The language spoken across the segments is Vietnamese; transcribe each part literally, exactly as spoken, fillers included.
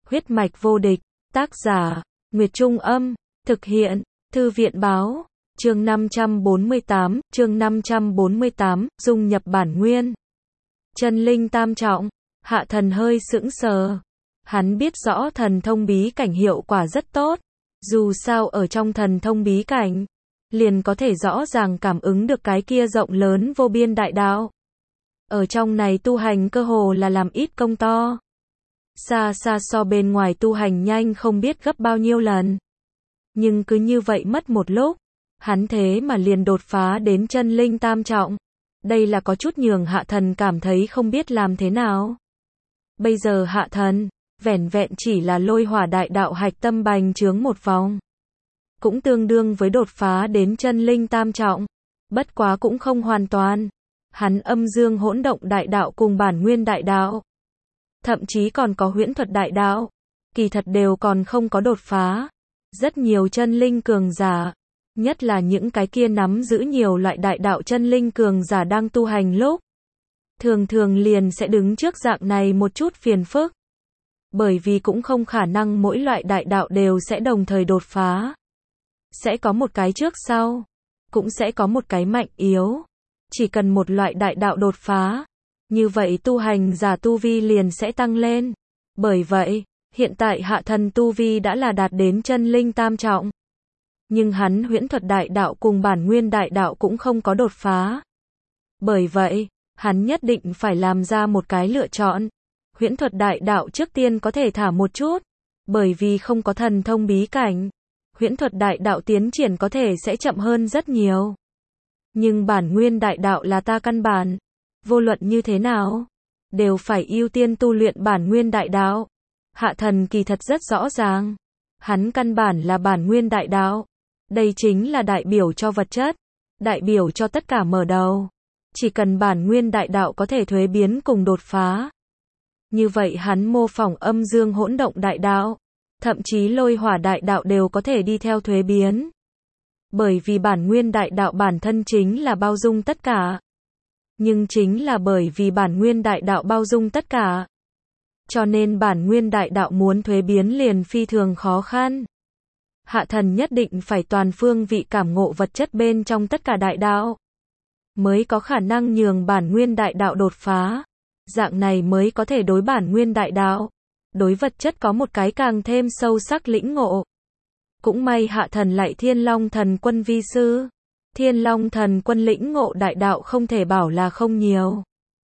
Huyết mạch vô địch, tác giả, Nguyệt Trung Âm, thực hiện, Thư viện Báo, chương năm trăm bốn mươi tám, chương năm trăm bốn mươi tám, dung nhập bản nguyên. Chân linh tam trọng, Hạ Thần hơi sững sờ. Hắn biết rõ thần thông bí cảnh hiệu quả rất tốt, dù sao ở trong thần thông bí cảnh, liền có thể rõ ràng cảm ứng được cái kia rộng lớn vô biên đại đạo. Ở trong này tu hành cơ hồ là làm ít công to. Xa xa so bên ngoài tu hành nhanh không biết gấp bao nhiêu lần. Nhưng cứ như vậy mất một lúc, hắn thế mà liền đột phá đến chân linh tam trọng. Đây là có chút nhường Hạ Thần cảm thấy không biết làm thế nào. Bây giờ Hạ Thần, vẻn vẹn chỉ là lôi hỏa đại đạo hạch tâm bành trướng một vòng. Cũng tương đương với đột phá đến chân linh tam trọng. Bất quá cũng không hoàn toàn. Hắn âm dương hỗn động đại đạo cùng bản nguyên đại đạo, thậm chí còn có huyễn thuật đại đạo, kỳ thật đều còn không có đột phá. Rất nhiều chân linh cường giả, nhất là những cái kia nắm giữ nhiều loại đại đạo chân linh cường giả đang tu hành lúc, thường thường liền sẽ đứng trước dạng này một chút phiền phức. Bởi vì cũng không khả năng mỗi loại đại đạo đều sẽ đồng thời đột phá. Sẽ có một cái trước sau, cũng sẽ có một cái mạnh yếu. Chỉ cần một loại đại đạo đột phá, như vậy tu hành giả tu vi liền sẽ tăng lên. Bởi vậy, hiện tại Hạ Thần tu vi đã là đạt đến chân linh tam trọng. Nhưng hắn huyễn thuật đại đạo cùng bản nguyên đại đạo cũng không có đột phá. Bởi vậy, hắn nhất định phải làm ra một cái lựa chọn. Huyễn thuật đại đạo trước tiên có thể thả một chút, bởi vì không có thần thông bí cảnh. Huyễn thuật đại đạo tiến triển có thể sẽ chậm hơn rất nhiều. Nhưng bản nguyên đại đạo là ta căn bản. Vô luận như thế nào, đều phải ưu tiên tu luyện bản nguyên đại đạo. Hạ Thần kỳ thật rất rõ ràng. Hắn căn bản là bản nguyên đại đạo. Đây chính là đại biểu cho vật chất. Đại biểu cho tất cả mở đầu. Chỉ cần bản nguyên đại đạo có thể thuế biến cùng đột phá. Như vậy hắn mô phỏng âm dương hỗn động đại đạo. Thậm chí lôi hỏa đại đạo đều có thể đi theo thuế biến. Bởi vì bản nguyên đại đạo bản thân chính là bao dung tất cả. Nhưng chính là bởi vì bản nguyên đại đạo bao dung tất cả, cho nên bản nguyên đại đạo muốn thuế biến liền phi thường khó khăn. Hạ Thần nhất định phải toàn phương vị cảm ngộ vật chất bên trong tất cả đại đạo, mới có khả năng nhường bản nguyên đại đạo đột phá. Dạng này mới có thể đối bản nguyên đại đạo, đối vật chất có một cái càng thêm sâu sắc lĩnh ngộ. Cũng may Hạ Thần lại Thiên Long Thần Quân vi sư. Thiên Long Thần Quân lĩnh ngộ đại đạo không thể bảo là không nhiều.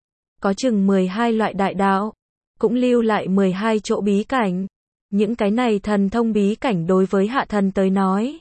Có chừng mười hai loại đại đạo, cũng lưu lại mười hai chỗ bí cảnh. Những cái này thần thông bí cảnh đối với Hạ Thần tới nói,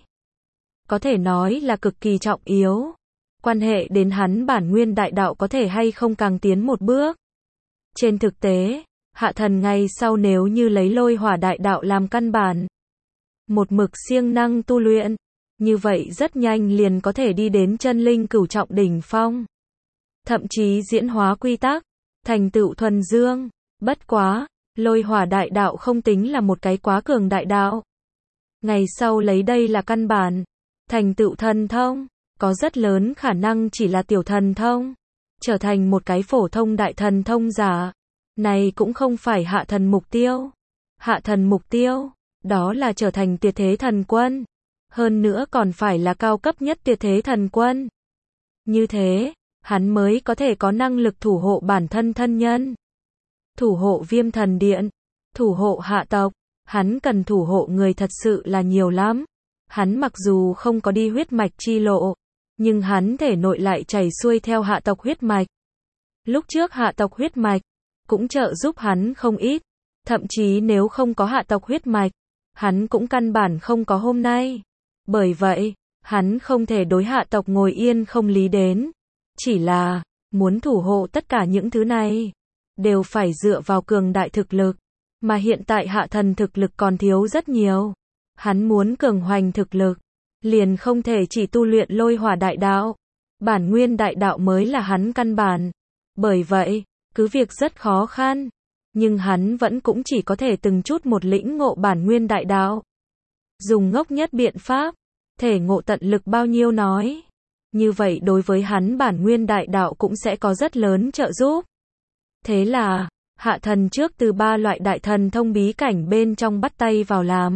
có thể nói là cực kỳ trọng yếu. Quan hệ đến hắn bản nguyên đại đạo có thể hay không càng tiến một bước. Trên thực tế, Hạ Thần ngày sau nếu như lấy lôi hỏa đại đạo làm căn bản, một mực siêng năng tu luyện, như vậy rất nhanh liền có thể đi đến chân linh cửu trọng đỉnh phong. Thậm chí diễn hóa quy tắc, thành tựu thuần dương. Bất quá, lôi hỏa đại đạo không tính là một cái quá cường đại đạo. Ngày sau lấy đây là căn bản, thành tựu thần thông, có rất lớn khả năng chỉ là tiểu thần thông, trở thành một cái phổ thông đại thần thông giả. Này cũng không phải Hạ Thần mục tiêu. Hạ Thần mục tiêu, đó là trở thành tuyệt thế thần quân. Hơn nữa còn phải là cao cấp nhất tuyệt thế thần quân. Như thế, hắn mới có thể có năng lực thủ hộ bản thân thân nhân. Thủ hộ Viêm Thần Điện, thủ hộ hạ tộc. Hắn cần thủ hộ người thật sự là nhiều lắm. Hắn mặc dù không có đi huyết mạch chi lộ, nhưng hắn thể nội lại chảy xuôi theo hạ tộc huyết mạch. Lúc trước hạ tộc huyết mạch cũng trợ giúp hắn không ít. Thậm chí nếu không có hạ tộc huyết mạch, hắn cũng căn bản không có hôm nay. Bởi vậy, hắn không thể đối hạ tộc ngồi yên không lý đến. Chỉ là, muốn thủ hộ tất cả những thứ này, đều phải dựa vào cường đại thực lực. Mà hiện tại Hạ Thần thực lực còn thiếu rất nhiều. Hắn muốn cường hoành thực lực, liền không thể chỉ tu luyện lôi hỏa đại đạo. Bản nguyên đại đạo mới là hắn căn bản. Bởi vậy, cứ việc rất khó khăn, nhưng hắn vẫn cũng chỉ có thể từng chút một lĩnh ngộ bản nguyên đại đạo. Dùng ngốc nhất biện pháp, thể ngộ tận lực bao nhiêu nói. Như vậy đối với hắn bản nguyên đại đạo cũng sẽ có rất lớn trợ giúp. Thế là, Hạ thần trước từ ba loại đại thần thông bí cảnh bên trong bắt tay vào làm.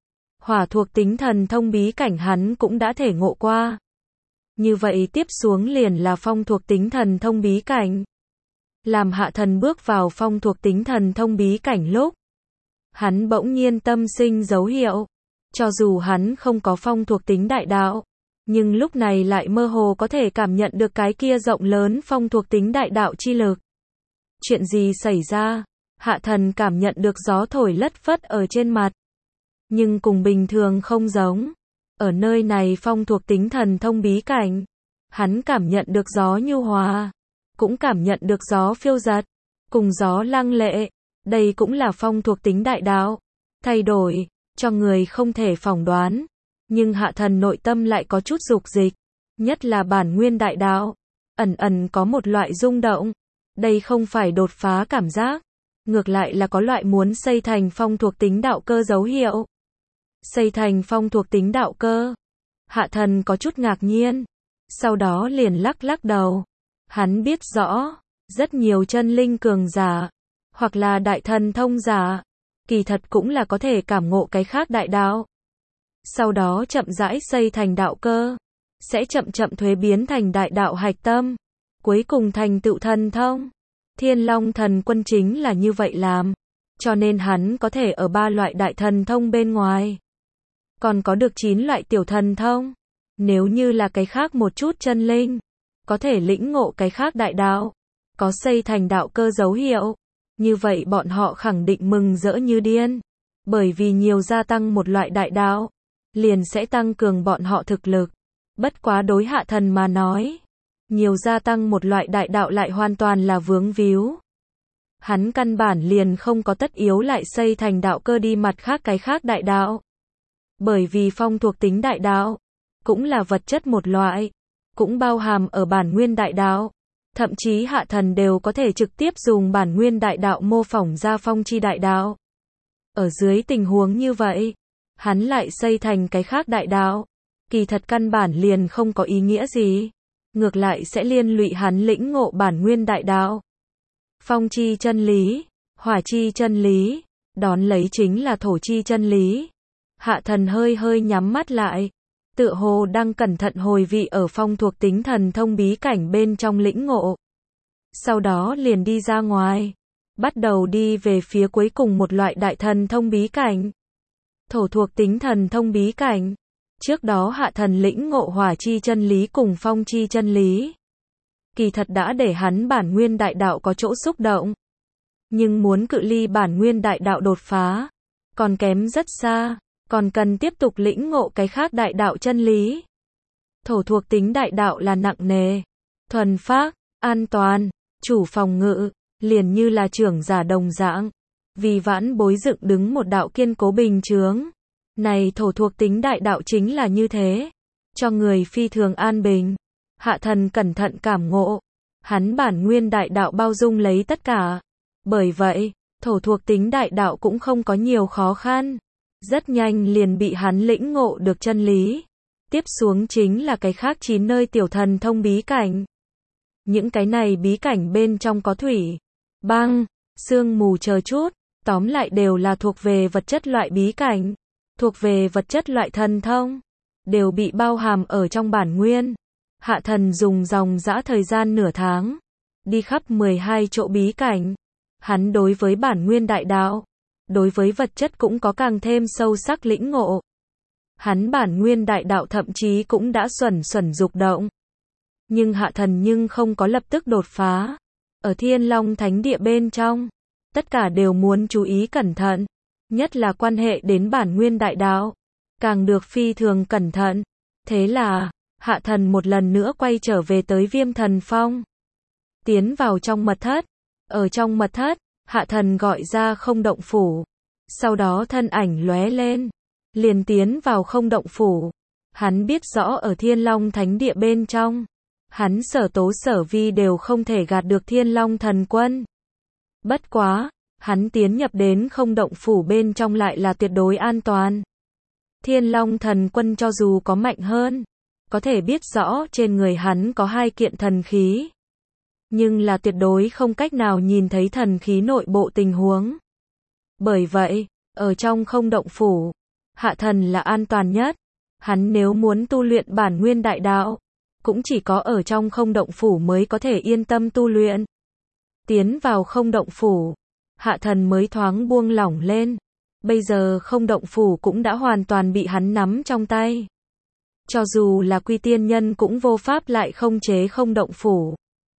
Hỏa thuộc tính thần thông bí cảnh hắn cũng đã thể ngộ qua. Như vậy tiếp xuống liền là phong thuộc tính thần thông bí cảnh. Làm hạ thần bước vào phong thuộc tính thần thông bí cảnh lúc, hắn bỗng nhiên tâm sinh dấu hiệu. Cho dù hắn không có phong thuộc tính đại đạo, nhưng lúc này lại mơ hồ có thể cảm nhận được cái kia rộng lớn phong thuộc tính đại đạo chi lực. Chuyện gì xảy ra? Hạ thần cảm nhận được gió thổi lất phất ở trên mặt. Nhưng cùng bình thường không giống. Ở nơi này phong thuộc tính thần thông bí cảnh, hắn cảm nhận được gió nhu hòa, cũng cảm nhận được gió phiêu dật, cùng gió lăng lệ. Đây cũng là phong thuộc tính đại đạo. Thay đổi, cho người không thể phỏng đoán. Nhưng hạ thần nội tâm lại có chút dục dịch. Nhất là bản nguyên đại đạo. Ẩn ẩn có một loại rung động. Đây không phải đột phá cảm giác. Ngược lại là có loại muốn xây thành phong thuộc tính đạo cơ dấu hiệu. Xây thành phong thuộc tính đạo cơ. Hạ thần có chút ngạc nhiên. Sau đó liền lắc lắc đầu. Hắn biết rõ, rất nhiều chân linh cường giả, hoặc là đại thần thông giả, kỳ thật cũng là có thể cảm ngộ cái khác đại đạo. Sau đó chậm rãi xây thành đạo cơ, sẽ chậm chậm thuế biến thành đại đạo hạch tâm, cuối cùng thành tựu thần thông. Thiên Long Thần Quân chính là như vậy làm, cho nên hắn có thể ở ba loại đại thần thông bên ngoài, còn có được chín loại tiểu thần thông. Nếu như là cái khác một chút chân linh, có thể lĩnh ngộ cái khác đại đạo, có xây thành đạo cơ dấu hiệu, như vậy bọn họ khẳng định mừng rỡ như điên, bởi vì nhiều gia tăng một loại đại đạo, liền sẽ tăng cường bọn họ thực lực. Bất quá đối hạ thần mà nói, nhiều gia tăng một loại đại đạo lại hoàn toàn là vướng víu. Hắn căn bản liền không có tất yếu lại xây thành đạo cơ đi mặt khác cái khác đại đạo. Bởi vì phong thuộc tính đại đạo, cũng là vật chất một loại, cũng bao hàm ở bản nguyên đại đạo. Thậm chí hạ thần đều có thể trực tiếp dùng bản nguyên đại đạo mô phỏng ra phong chi đại đạo. Ở dưới tình huống như vậy, hắn lại xây thành cái khác đại đạo, kỳ thật căn bản liền không có ý nghĩa gì. Ngược lại sẽ liên lụy hắn lĩnh ngộ bản nguyên đại đạo. Phong chi chân lý, hỏa chi chân lý, đón lấy chính là thổ chi chân lý. Hạ thần hơi hơi nhắm mắt lại, tựa hồ đang cẩn thận hồi vị ở phong thuộc tính thần thông bí cảnh bên trong lĩnh ngộ. Sau đó liền đi ra ngoài, bắt đầu đi về phía cuối cùng một loại đại thần thông bí cảnh. Thổ thuộc tính thần thông bí cảnh. Trước đó hạ thần lĩnh ngộ hỏa chi chân lý cùng phong chi chân lý. Kỳ thật đã để hắn bản nguyên đại đạo có chỗ xúc động. Nhưng muốn cự ly bản nguyên đại đạo đột phá, còn kém rất xa, còn cần tiếp tục lĩnh ngộ cái khác đại đạo chân lý. Thổ thuộc tính đại đạo là nặng nề, thuần phác, an toàn, chủ phòng ngự, liền như là trưởng giả đồng dạng. Vì vãn bối dựng đứng một đạo kiên cố bình chướng. Này thổ thuộc tính đại đạo chính là như thế, cho người phi thường an bình. Hạ thần cẩn thận cảm ngộ, hắn bản nguyên đại đạo bao dung lấy tất cả. Bởi vậy, thổ thuộc tính đại đạo cũng không có nhiều khó khăn. Rất nhanh liền bị hắn lĩnh ngộ được chân lý. Tiếp xuống chính là cái khác chín nơi tiểu thần thông bí cảnh. Những cái này bí cảnh bên trong có thủy, băng, sương mù chờ chút, tóm lại đều là thuộc về vật chất loại bí cảnh. Thuộc về vật chất loại thần thông, đều bị bao hàm ở trong bản nguyên. Hạ thần dùng dòng dã thời gian nửa tháng, đi khắp mười hai chỗ bí cảnh. Hắn đối với bản nguyên đại đạo, đối với vật chất cũng có càng thêm sâu sắc lĩnh ngộ. Hắn bản nguyên đại đạo thậm chí cũng đã xuẩn xuẩn dục động. Nhưng hạ thần nhưng không có lập tức đột phá. Ở Thiên Long Thánh Địa bên trong, tất cả đều muốn chú ý cẩn thận. Nhất là quan hệ đến bản nguyên đại đạo, càng được phi thường cẩn thận. Thế là, hạ thần một lần nữa quay trở về tới Viêm Thần Phong. Tiến vào trong mật thất. Ở trong mật thất, hạ thần gọi ra không động phủ. Sau đó thân ảnh lóe lên, liền tiến vào không động phủ. Hắn biết rõ ở Thiên Long Thánh Địa bên trong, hắn sở tố sở vi đều không thể gạt được Thiên Long Thần Quân. Bất quá, hắn tiến nhập đến không động phủ bên trong lại là tuyệt đối an toàn. Thiên Long Thần Quân cho dù có mạnh hơn, có thể biết rõ trên người hắn có hai kiện thần khí. nhưng là tuyệt đối không cách nào nhìn thấy thần khí nội bộ tình huống. Bởi vậy, ở trong không động phủ, hạ thần là an toàn nhất. Hắn nếu muốn tu luyện bản nguyên đại đạo, cũng chỉ có ở trong không động phủ mới có thể yên tâm tu luyện. Tiến vào không động phủ, hạ thần mới thoáng buông lỏng lên. Bây giờ không động phủ cũng đã hoàn toàn bị hắn nắm trong tay. Cho dù là quy tiên nhân cũng vô pháp lại không chế không động phủ.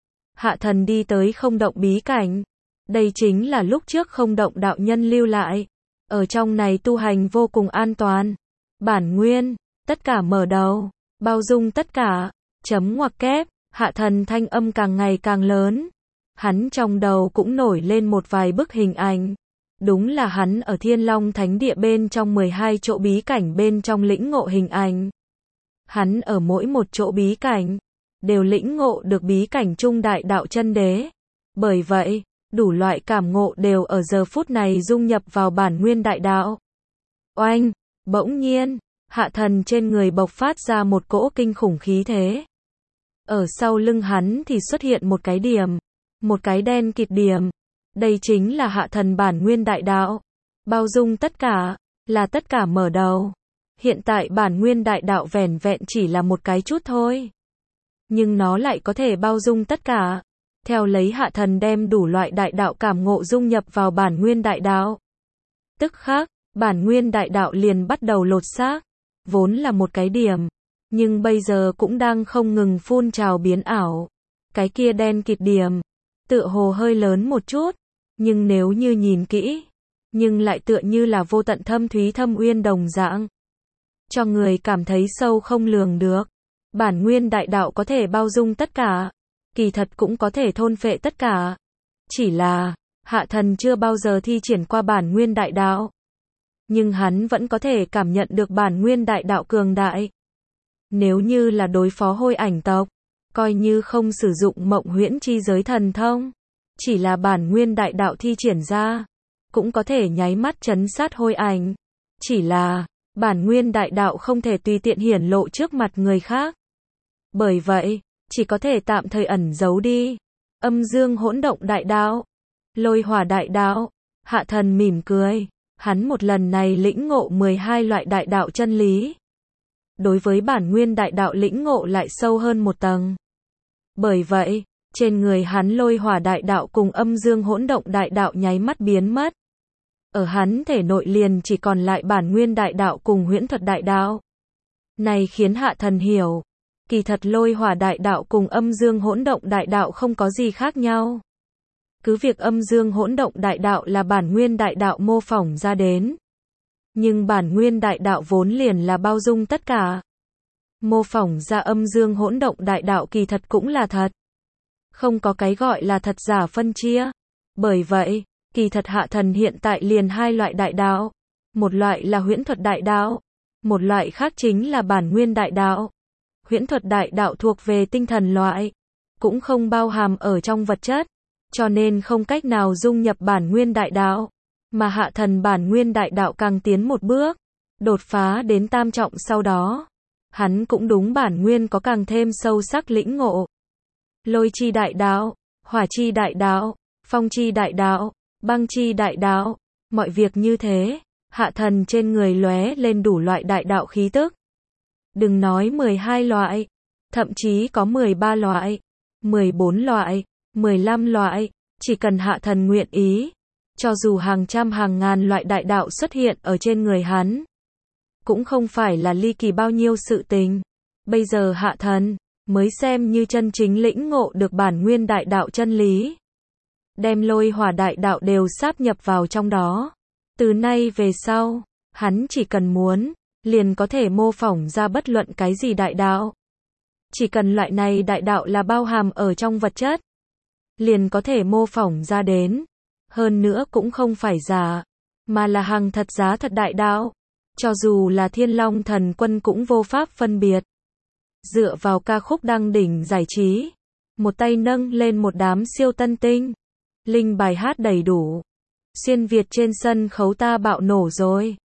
Hạ thần đi tới không động bí cảnh. Đây chính là lúc trước không động đạo nhân lưu lại. Ở trong này tu hành vô cùng an toàn. Bản nguyên, tất cả mở đầu, bao dung tất cả, chấm ngoặc kép, hạ thần thanh âm càng ngày càng lớn. Hắn trong đầu cũng nổi lên một vài bức hình ảnh. Đúng là hắn ở Thiên Long Thánh Địa bên trong mười hai chỗ bí cảnh bên trong lĩnh ngộ hình ảnh. Hắn ở mỗi một chỗ bí cảnh, đều lĩnh ngộ được bí cảnh trung đại đạo chân đế. Bởi vậy, đủ loại cảm ngộ đều ở giờ phút này dung nhập vào bản nguyên đại đạo. Oanh, bỗng nhiên, hạ thần trên người bộc phát ra một cỗ kinh khủng khí thế. Ở sau lưng hắn thì xuất hiện một cái điểm, một cái đen kịt điểm. Đây chính là hạ thần bản nguyên đại đạo. Bao dung tất cả, là tất cả mở đầu. Hiện tại bản nguyên đại đạo vẻn vẹn chỉ là một cái chút thôi. Nhưng nó lại có thể bao dung tất cả. Theo lấy hạ thần đem đủ loại đại đạo cảm ngộ dung nhập vào bản nguyên đại đạo. Tức khắc, bản nguyên đại đạo liền bắt đầu lột xác. Vốn là một cái điểm, nhưng bây giờ cũng đang không ngừng phun trào biến ảo. Cái kia đen kịt điểm, tựa hồ hơi lớn một chút, nhưng nếu như nhìn kỹ, nhưng lại tựa như là vô tận thâm thúy thâm uyên đồng dạng. Cho người cảm thấy sâu không lường được. Bản nguyên đại đạo có thể bao dung tất cả, kỳ thật cũng có thể thôn phệ tất cả. Chỉ là, hạ thần chưa bao giờ thi triển qua bản nguyên đại đạo. Nhưng hắn vẫn có thể cảm nhận được bản nguyên đại đạo cường đại. Nếu như là đối phó hôi ảnh tộc, coi như không sử dụng mộng huyễn chi giới thần thông, chỉ là bản nguyên đại đạo thi triển ra, cũng có thể nháy mắt trấn sát hôi ảnh. Chỉ là, bản nguyên đại đạo không thể tùy tiện hiển lộ trước mặt người khác. Bởi vậy, chỉ có thể tạm thời ẩn giấu đi. Âm dương hỗn động đại đạo, lôi hỏa đại đạo, hạ thần mỉm cười. Hắn một lần này lĩnh ngộ mười hai loại đại đạo chân lý. Đối với bản nguyên đại đạo lĩnh ngộ lại sâu hơn một tầng. Bởi vậy, trên người hắn lôi hỏa đại đạo cùng âm dương hỗn động đại đạo nháy mắt biến mất. Ở hắn thể nội liền chỉ còn lại bản nguyên đại đạo cùng huyễn thuật đại đạo. Này khiến hạ thần hiểu, kỳ thật lôi hỏa đại đạo cùng âm dương hỗn động đại đạo không có gì khác nhau. Cứ việc âm dương hỗn động đại đạo là bản nguyên đại đạo mô phỏng ra đến. Nhưng bản nguyên đại đạo vốn liền là bao dung tất cả. Mô phỏng ra âm dương hỗn động đại đạo kỳ thật cũng là thật. Không có cái gọi là thật giả phân chia. Bởi vậy, kỳ thật hạ thần hiện tại liền hai loại đại đạo. Một loại là huyễn thuật đại đạo. Một loại khác chính là bản nguyên đại đạo. Huyễn thuật đại đạo thuộc về tinh thần loại. Cũng không bao hàm ở trong vật chất. Cho nên không cách nào dung nhập bản nguyên đại đạo. Mà hạ thần bản nguyên đại đạo càng tiến một bước. Đột phá đến tam trọng sau đó. Hắn cũng đúng bản nguyên có càng thêm sâu sắc lĩnh ngộ. Lôi chi đại đạo, hỏa chi đại đạo, phong chi đại đạo, băng chi đại đạo. Mọi việc như thế, hạ thần trên người lóe lên đủ loại đại đạo khí tức. Đừng nói mười hai loại, thậm chí có mười ba loại, mười bốn loại, mười lăm loại, chỉ cần hạ thần nguyện ý, cho dù hàng trăm hàng ngàn loại đại đạo xuất hiện ở trên người hắn, cũng không phải là ly kỳ bao nhiêu sự tình. Bây giờ hạ thần mới xem như chân chính lĩnh ngộ được bản nguyên đại đạo chân lý. Đem lôi hỏa đại đạo đều sáp nhập vào trong đó. Từ nay về sau, hắn chỉ cần muốn, liền có thể mô phỏng ra bất luận cái gì đại đạo. Chỉ cần loại này đại đạo là bao hàm ở trong vật chất, liền có thể mô phỏng ra đến. Hơn nữa cũng không phải giả, mà là hàng thật giá thật đại đạo. Cho dù là Thiên Long Thần Quân cũng vô pháp phân biệt. Dựa vào ca khúc đăng đỉnh giải trí, một tay nâng lên một đám siêu tân tinh. Linh bài hát đầy đủ. Xuyên Việt trên sân khấu ta bạo nổ rồi.